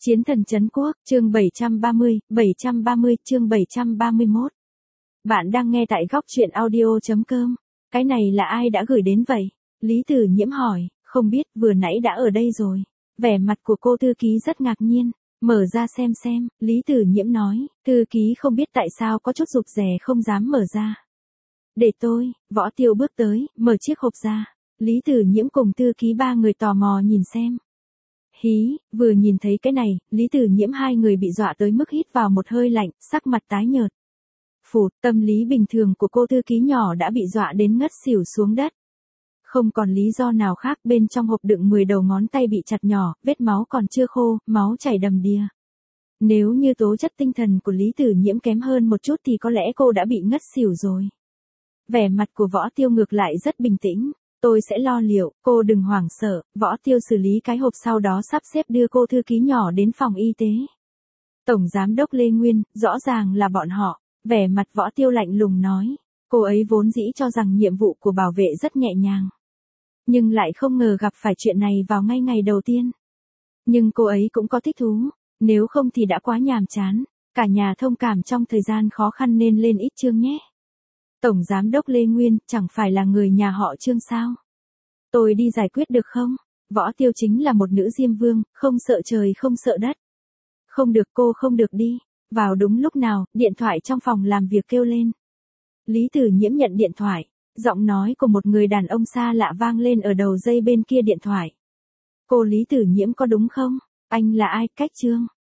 Chiến thần trấn quốc, chương 730 chương 731. Bạn đang nghe tại góc truyện audio.com. Cái này là ai đã gửi đến vậy? Lý Tử Nhiễm hỏi, không biết, vừa nãy đã ở đây rồi. Vẻ mặt của cô thư ký rất ngạc nhiên. Mở ra xem, Lý Tử Nhiễm nói, thư ký không biết tại sao có chút rụt rè không dám mở ra. Để tôi, Võ Tiêu bước tới, mở chiếc hộp ra. Lý Tử Nhiễm cùng thư ký ba người tò mò nhìn xem. Hí, vừa nhìn thấy cái này, Lý Tử Nhiễm hai người bị dọa tới mức hít vào một hơi lạnh, sắc mặt tái nhợt. Phụt, tâm lý bình thường của cô thư ký nhỏ đã bị dọa đến ngất xỉu xuống đất. Không còn lý do nào khác, bên trong hộp đựng 10 đầu ngón tay bị chặt nhỏ, vết máu còn chưa khô, máu chảy đầm đìa. Nếu như tố chất tinh thần của Lý Tử Nhiễm kém hơn một chút thì có lẽ cô đã bị ngất xỉu rồi. Vẻ mặt của Võ Tiêu ngược lại rất bình tĩnh. Tôi sẽ lo liệu, cô đừng hoảng sợ. Võ Tiêu xử lý cái hộp sau đó sắp xếp đưa cô thư ký nhỏ đến phòng y tế. Tổng giám đốc Lê Nguyên, rõ ràng là bọn họ. Vẻ mặt Võ Tiêu lạnh lùng nói. Cô ấy vốn dĩ cho rằng nhiệm vụ của bảo vệ rất nhẹ nhàng. Nhưng lại không ngờ gặp phải chuyện này vào ngay ngày đầu tiên. Nhưng cô ấy cũng có thích thú. Nếu không thì đã quá nhàm chán. Cả nhà thông cảm trong thời gian khó khăn nên lên ít chương nhé. Tổng giám đốc Lê Nguyên, chẳng phải là người nhà họ Trương sao? Tôi đi giải quyết được không? Võ Tiêu chính là một nữ diêm vương, không sợ trời không sợ đất. Không được, cô không được đi. Vào đúng lúc nào, điện thoại trong phòng làm việc kêu lên. Lý Tử Nhiễm nhận điện thoại. Giọng nói của một người đàn ông xa lạ vang lên ở đầu dây bên kia điện thoại. Cô Lý Tử Nhiễm có đúng không? Anh là ai? Cách Trương.